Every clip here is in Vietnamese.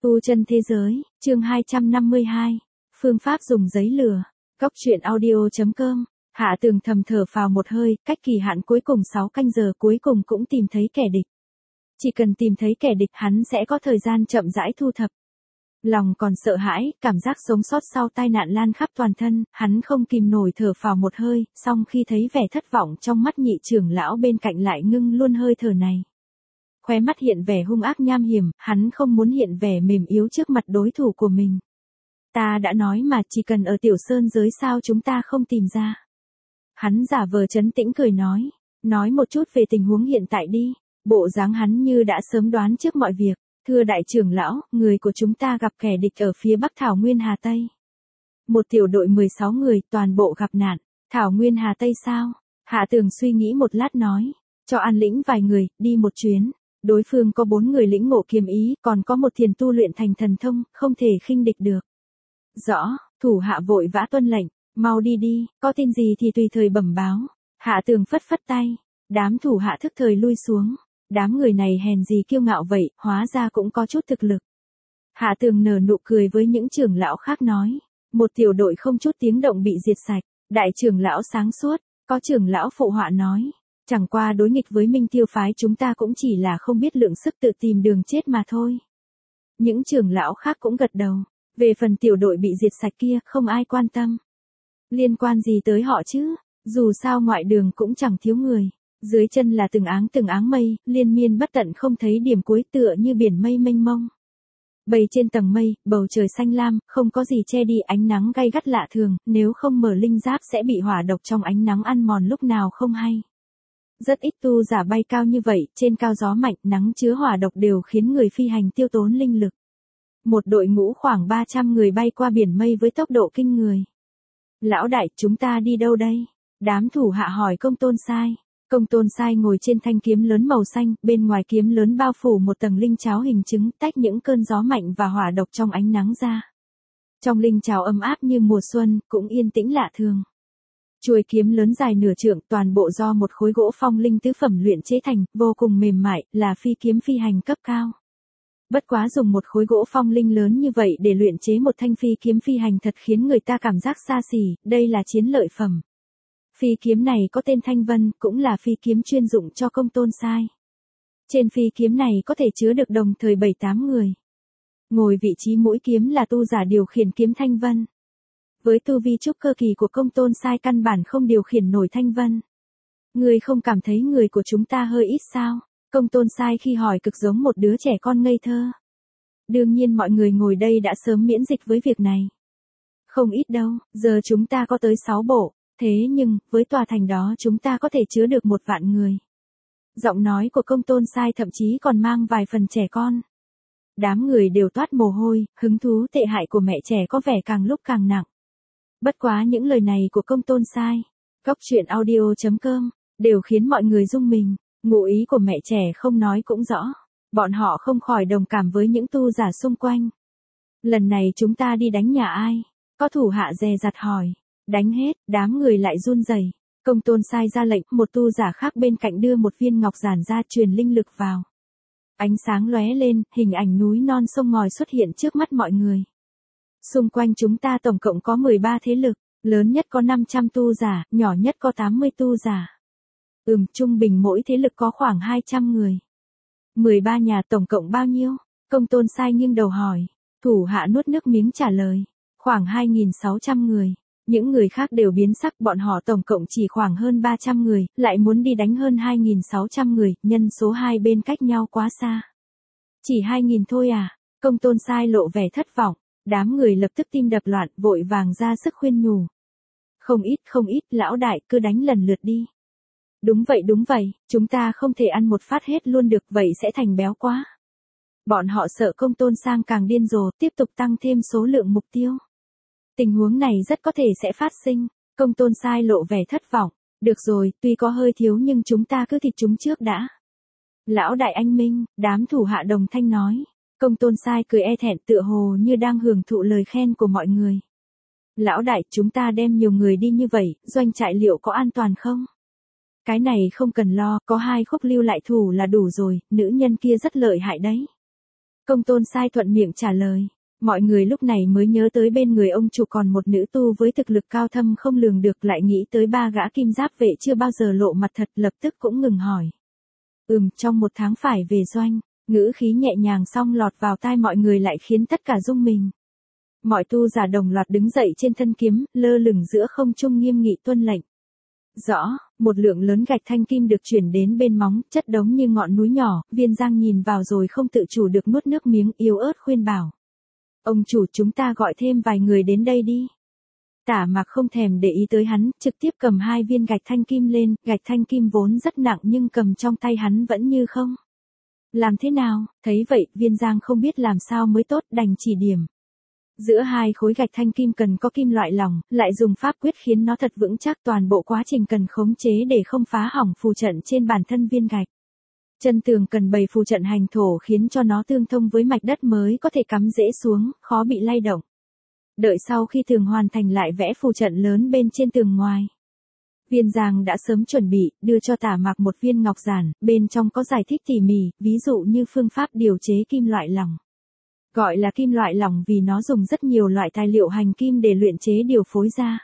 Tu chân thế giới, chương 252. Phương pháp dùng giấy lừa. Góc truyện audio.com. Hạ Tường thầm thở phào một hơi, cách kỳ hạn cuối cùng 6 canh giờ cuối cùng cũng tìm thấy kẻ địch. Chỉ cần tìm thấy kẻ địch hắn sẽ có thời gian chậm rãi thu thập. Lòng còn sợ hãi, cảm giác sống sót sau tai nạn lan khắp toàn thân, hắn không kìm nổi thở phào một hơi, song khi thấy vẻ thất vọng trong mắt nhị trưởng lão bên cạnh lại ngưng luôn hơi thở này. Khóe mắt hiện vẻ hung ác nham hiểm, hắn không muốn hiện vẻ mềm yếu trước mặt đối thủ của mình. Ta đã nói mà, chỉ cần ở tiểu sơn giới sao chúng ta không tìm ra. Hắn giả vờ trấn tĩnh cười nói một chút về tình huống hiện tại đi. Bộ dáng hắn như đã sớm đoán trước mọi việc. Thưa đại trưởng lão, người của chúng ta gặp kẻ địch ở phía bắc Thảo Nguyên Hà Tây. Một tiểu đội 16 người, toàn bộ gặp nạn. Thảo Nguyên Hà Tây sao? Hạ Tường suy nghĩ một lát nói. Cho an lĩnh vài người, đi một chuyến. Đối phương có 4 người lĩnh ngộ kiếm ý, còn có một thiền tu luyện thành thần thông, không thể khinh địch được. Rõ, thủ hạ vội vã tuân lệnh, mau đi đi, có tin gì thì tùy thời bẩm báo. Hạ Tường phất phất tay, đám thủ hạ thức thời lui xuống. Đám người này hèn gì kiêu ngạo vậy, hóa ra cũng có chút thực lực. Hạ Tường nở nụ cười với những trưởng lão khác nói. Một tiểu đội không chút tiếng động bị diệt sạch, đại trưởng lão sáng suốt, có trưởng lão phụ họa nói. Chẳng qua đối nghịch với Minh Tiêu phái chúng ta cũng chỉ là không biết lượng sức tự tìm đường chết mà thôi. Những trưởng lão khác cũng gật đầu. Về phần tiểu đội bị diệt sạch kia, không ai quan tâm. Liên quan gì tới họ chứ? Dù sao ngoại đường cũng chẳng thiếu người. Dưới chân là từng áng mây, liên miên bất tận không thấy điểm cuối tựa như biển mây mênh mông. Bầy trên tầng mây, bầu trời xanh lam, không có gì che đi ánh nắng gay gắt lạ thường, nếu không mở linh giáp sẽ bị hỏa độc trong ánh nắng ăn mòn lúc nào không hay. Rất ít tu giả bay cao như vậy, trên cao gió mạnh, nắng chứa hỏa độc đều khiến người phi hành tiêu tốn linh lực. Một đội ngũ khoảng 300 người bay qua biển mây với tốc độ kinh người. Lão đại, chúng ta đi đâu đây? Đám thủ hạ hỏi Công Tôn Sai. Công Tôn Sai ngồi trên thanh kiếm lớn màu xanh, bên ngoài kiếm lớn bao phủ một tầng linh cháo hình trứng, tách những cơn gió mạnh và hỏa độc trong ánh nắng ra. Trong linh cháo ấm áp như mùa xuân, cũng yên tĩnh lạ thường. Chuôi kiếm lớn dài nửa trượng, toàn bộ do một khối gỗ phong linh tứ phẩm luyện chế thành, vô cùng mềm mại, là phi kiếm phi hành cấp cao. Bất quá dùng một khối gỗ phong linh lớn như vậy để luyện chế một thanh phi kiếm phi hành thật khiến người ta cảm giác xa xỉ, đây là chiến lợi phẩm. Phi kiếm này có tên Thanh Vân, cũng là phi kiếm chuyên dụng cho Công Tôn Sai. Trên phi kiếm này có thể chứa được đồng thời 7-8 người. Ngồi vị trí mũi kiếm là tu giả điều khiển kiếm Thanh Vân. Với tu vi trúc cơ kỳ của Công Tôn Sai căn bản không điều khiển nổi Thanh Vân. Người không cảm thấy người của chúng ta hơi ít sao? Công Tôn Sai khi hỏi cực giống một đứa trẻ con ngây thơ. Đương nhiên mọi người ngồi đây đã sớm miễn dịch với việc này. Không ít đâu, giờ chúng ta có tới 6 bộ. Thế nhưng, với tòa thành đó chúng ta có thể chứa được 1 vạn người. Giọng nói của Công Tôn Sai thậm chí còn mang vài phần trẻ con. Đám người đều toát mồ hôi, hứng thú tệ hại của mẹ trẻ có vẻ càng lúc càng nặng. Bất quá những lời này của Công Tôn Sai, góc truyện audio.com, đều khiến mọi người rung mình. Ngụ ý của mẹ trẻ không nói cũng rõ. Bọn họ không khỏi đồng cảm với những tu giả xung quanh. Lần này chúng ta đi đánh nhà ai? Có thủ hạ dè dặt hỏi. Đánh hết, đám người lại run rẩy. Công Tôn Sai ra lệnh, một tu giả khác bên cạnh đưa một viên ngọc giản ra truyền linh lực vào. Ánh sáng lóe lên, hình ảnh núi non sông ngòi xuất hiện trước mắt mọi người. Xung quanh chúng ta tổng cộng có 13 thế lực, lớn nhất có 500 tu giả, nhỏ nhất có 80 tu giả. Trung bình mỗi thế lực có khoảng 200 người. 13 nhà tổng cộng bao nhiêu? Công Tôn Sai nghiêng đầu hỏi. Thủ hạ nuốt nước miếng trả lời. Khoảng 2.600 người. Những người khác đều biến sắc, bọn họ tổng cộng chỉ khoảng hơn 300 người, lại muốn đi đánh hơn 2.600 người, nhân số hai bên cách nhau quá xa. Chỉ 2.000 thôi à? Công Tôn Sai lộ vẻ thất vọng. Đám người lập tức tim đập loạn, vội vàng ra sức khuyên nhủ. Không ít, lão đại, cứ đánh lần lượt đi. Đúng vậy, chúng ta không thể ăn một phát hết luôn được, vậy sẽ thành béo quá. Bọn họ sợ Công Tôn Sang càng điên rồ, tiếp tục tăng thêm số lượng mục tiêu. Tình huống này rất có thể sẽ phát sinh. Công Tôn Sai lộ vẻ thất vọng. Được rồi, tuy có hơi thiếu nhưng chúng ta cứ thịt chúng trước đã. Lão đại anh minh, đám thủ hạ đồng thanh nói. Công Tôn Sai cười e thẹn tựa hồ như đang hưởng thụ lời khen của mọi người. Lão đại, chúng ta đem nhiều người đi như vậy, doanh trại liệu có an toàn không? Cái này không cần lo, có 2 khúc lưu lại thủ là đủ rồi, nữ nhân kia rất lợi hại đấy. Công tôn sai thuận miệng trả lời. Mọi người lúc này mới nhớ tới bên người ông chủ còn một nữ tu với thực lực cao thâm không lường được, lại nghĩ tới ba gã kim giáp vệ chưa bao giờ lộ mặt thật, lập tức cũng ngừng hỏi. Trong 1 tháng phải về doanh, ngữ khí nhẹ nhàng xong lọt vào tai mọi người lại khiến tất cả rung mình. Mọi tu giả đồng loạt đứng dậy trên thân kiếm, lơ lửng giữa không trung nghiêm nghị tuân lệnh. Rõ, một lượng lớn gạch thanh kim được chuyển đến bên móng, chất đống như ngọn núi nhỏ, Viên Giang nhìn vào rồi không tự chủ được nuốt nước miếng, yếu ớt khuyên bảo. Ông chủ, chúng ta gọi thêm vài người đến đây đi. Tả Mạc không thèm để ý tới hắn, trực tiếp cầm 2 viên gạch thanh kim lên, gạch thanh kim vốn rất nặng nhưng cầm trong tay hắn vẫn như không. Làm thế nào? Thấy vậy, Viên Giang không biết làm sao mới tốt, đành chỉ điểm. Giữa 2 khối gạch thanh kim cần có kim loại lỏng, lại dùng pháp quyết khiến nó thật vững chắc, toàn bộ quá trình cần khống chế để không phá hỏng phù trận trên bản thân viên gạch. Chân tường cần bày phù trận hành thổ khiến cho nó tương thông với mạch đất mới có thể cắm rễ xuống, khó bị lay động. Đợi sau khi tường hoàn thành lại vẽ phù trận lớn bên trên tường ngoài. Viên Giang đã sớm chuẩn bị, đưa cho Tả Mạc một viên ngọc giản, bên trong có giải thích tỉ mỉ, ví dụ như phương pháp điều chế kim loại lỏng. Gọi là kim loại lỏng vì nó dùng rất nhiều loại tài liệu hành kim để luyện chế điều phối ra.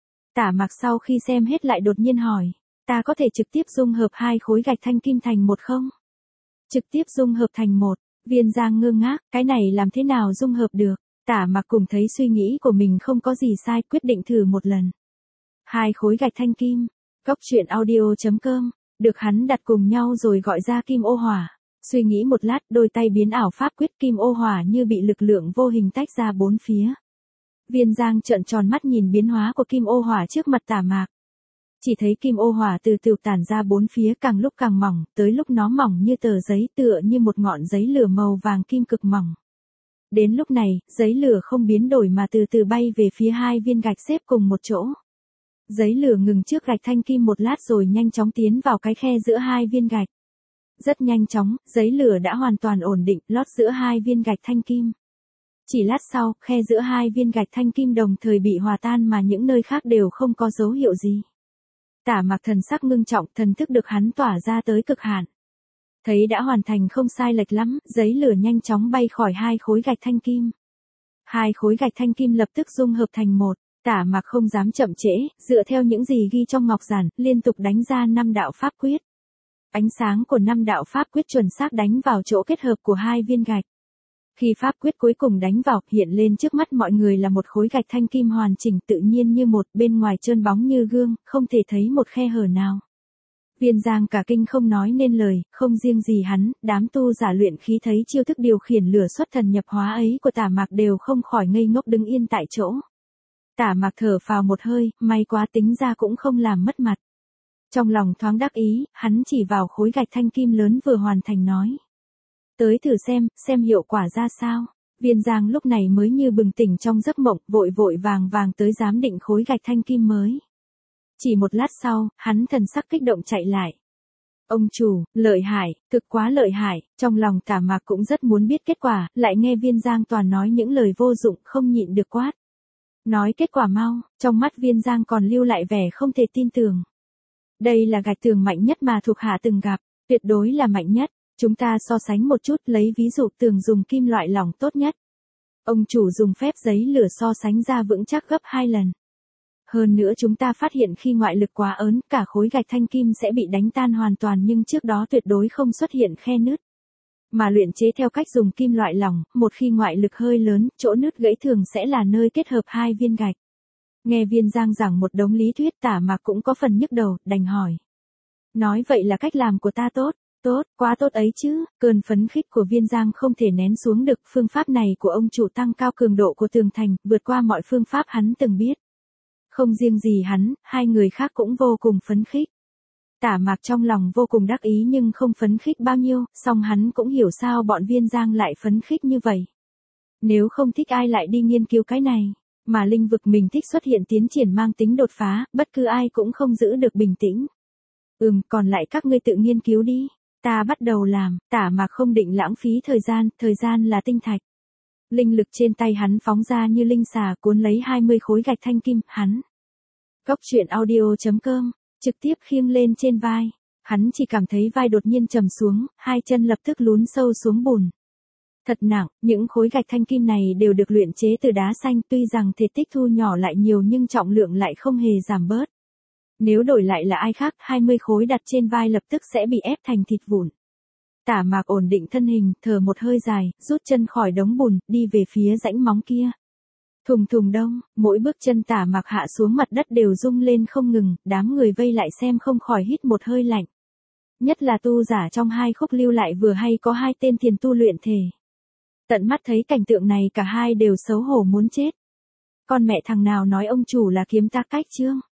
Tả Mạc sau khi xem hết lại đột nhiên hỏi, ta có thể trực tiếp dung hợp 2 khối gạch thanh kim thành một không? Trực tiếp dung hợp thành một, Viên Giang ngơ ngác, cái này làm thế nào dung hợp được? Tả Mạc cùng thấy suy nghĩ của mình không có gì sai, quyết định thử một lần. 2 khối gạch thanh kim, Cốc truyện audio.com, được hắn đặt cùng nhau rồi gọi ra kim ô hỏa. Suy nghĩ một lát, đôi tay biến ảo pháp quyết, kim ô hỏa như bị lực lượng vô hình tách ra 4 phía. Viên Giang trợn tròn mắt nhìn biến hóa của kim ô hỏa trước mặt Tả Mạc. Chỉ thấy kim ô hỏa từ từ tản ra 4 phía, càng lúc càng mỏng, tới lúc nó mỏng như tờ giấy, tựa như một ngọn giấy lửa màu vàng kim cực mỏng. Đến lúc này, giấy lửa không biến đổi mà từ từ bay về phía 2 viên gạch xếp cùng một chỗ. Giấy lửa ngừng trước gạch thanh kim một lát rồi nhanh chóng tiến vào cái khe giữa 2 viên gạch. Rất nhanh chóng, giấy lửa đã hoàn toàn ổn định, lót giữa 2 viên gạch thanh kim. Chỉ lát sau, khe giữa 2 viên gạch thanh kim đồng thời bị hòa tan mà những nơi khác đều không có dấu hiệu gì. Tả Mạc thần sắc ngưng trọng, thần thức được hắn tỏa ra tới cực hạn. Thấy đã hoàn thành không sai lệch lắm, giấy lửa nhanh chóng bay khỏi 2 khối gạch thanh kim. 2 khối gạch thanh kim lập tức dung hợp thành một. Tả Mạc không dám chậm trễ, dựa theo những gì ghi trong ngọc giản, liên tục đánh ra 5 đạo pháp quyết. Ánh sáng của 5 đạo pháp quyết chuẩn xác đánh vào chỗ kết hợp của 2 viên gạch. Khi pháp quyết cuối cùng đánh vào, hiện lên trước mắt mọi người là một khối gạch thanh kim hoàn chỉnh tự nhiên như một, bên ngoài trơn bóng như gương, không thể thấy một khe hở nào. Viên Giang cả kinh không nói nên lời, không riêng gì hắn, đám tu giả luyện khí thấy chiêu thức điều khiển lửa xuất thần nhập hóa ấy của Tả Mạc đều không khỏi ngây ngốc đứng yên tại chỗ. Tả Mạc thở phào một hơi, may quá tính ra cũng không làm mất mặt. Trong lòng thoáng đắc ý, hắn chỉ vào khối gạch thanh kim lớn vừa hoàn thành nói. Tới thử xem hiệu quả ra sao. Viên Giang lúc này mới như bừng tỉnh trong giấc mộng, vội vội vàng vàng tới giám định khối gạch thanh kim mới. Chỉ một lát sau, hắn thần sắc kích động chạy lại. Ông chủ, lợi hại, thực quá lợi hại, trong lòng Tả Mạc cũng rất muốn biết kết quả, lại nghe Viên Giang toàn nói những lời vô dụng, không nhịn được quát. Nói kết quả mau, trong mắt Viên Giang còn lưu lại vẻ không thể tin tưởng. Đây là gạch tường mạnh nhất mà thuộc hạ từng gặp, tuyệt đối là mạnh nhất. Chúng ta so sánh một chút, lấy ví dụ tường dùng kim loại lỏng tốt nhất. Ông chủ dùng phép giấy lửa so sánh ra vững chắc gấp 2 lần. Hơn nữa chúng ta phát hiện khi ngoại lực quá ớn, cả khối gạch thanh kim sẽ bị đánh tan hoàn toàn nhưng trước đó tuyệt đối không xuất hiện khe nứt. Mà luyện chế theo cách dùng kim loại lỏng, một khi ngoại lực hơi lớn, chỗ nứt gãy thường sẽ là nơi kết hợp 2 viên gạch. Nghe Viên Giang giảng một đống lý thuyết, Tả Mạc cũng có phần nhức đầu, đành hỏi. Nói vậy là cách làm của ta tốt. Tốt, quá tốt ấy chứ, cơn phấn khích của Viên Giang không thể nén xuống được, phương pháp này của ông chủ tăng cao cường độ của tường thành, vượt qua mọi phương pháp hắn từng biết. Không riêng gì hắn, 2 người khác cũng vô cùng phấn khích. Tả Mạc trong lòng vô cùng đắc ý nhưng không phấn khích bao nhiêu, song hắn cũng hiểu sao bọn Viên Giang lại phấn khích như vậy. Nếu không thích ai lại đi nghiên cứu cái này, mà lĩnh vực mình thích xuất hiện tiến triển mang tính đột phá, bất cứ ai cũng không giữ được bình tĩnh. Còn lại các ngươi tự nghiên cứu đi. Ta bắt đầu làm. Tả Mạc không định lãng phí thời gian là tinh thạch. Linh lực trên tay hắn phóng ra như linh xà cuốn lấy 20 khối gạch thanh kim, hắn. Cốc truyện audio.com, trực tiếp khiêng lên trên vai. Hắn chỉ cảm thấy vai đột nhiên trầm xuống, 2 chân lập tức lún sâu xuống bùn. Thật nặng, những khối gạch thanh kim này đều được luyện chế từ đá xanh, tuy rằng thể tích thu nhỏ lại nhiều nhưng trọng lượng lại không hề giảm bớt. Nếu đổi lại là ai khác, 20 khối đặt trên vai lập tức sẽ bị ép thành thịt vụn. Tả Mạc ổn định thân hình, thở một hơi dài, rút chân khỏi đống bùn, đi về phía rãnh móng kia. Thùng thùng đông, mỗi bước chân Tả Mạc hạ xuống mặt đất đều rung lên không ngừng, đám người vây lại xem không khỏi hít một hơi lạnh. Nhất là tu giả trong hai khúc lưu lại vừa hay có hai tên thiền tu luyện thể. Tận mắt thấy cảnh tượng này cả hai đều xấu hổ muốn chết. Con mẹ thằng nào nói ông chủ là kiếm ta cách chương.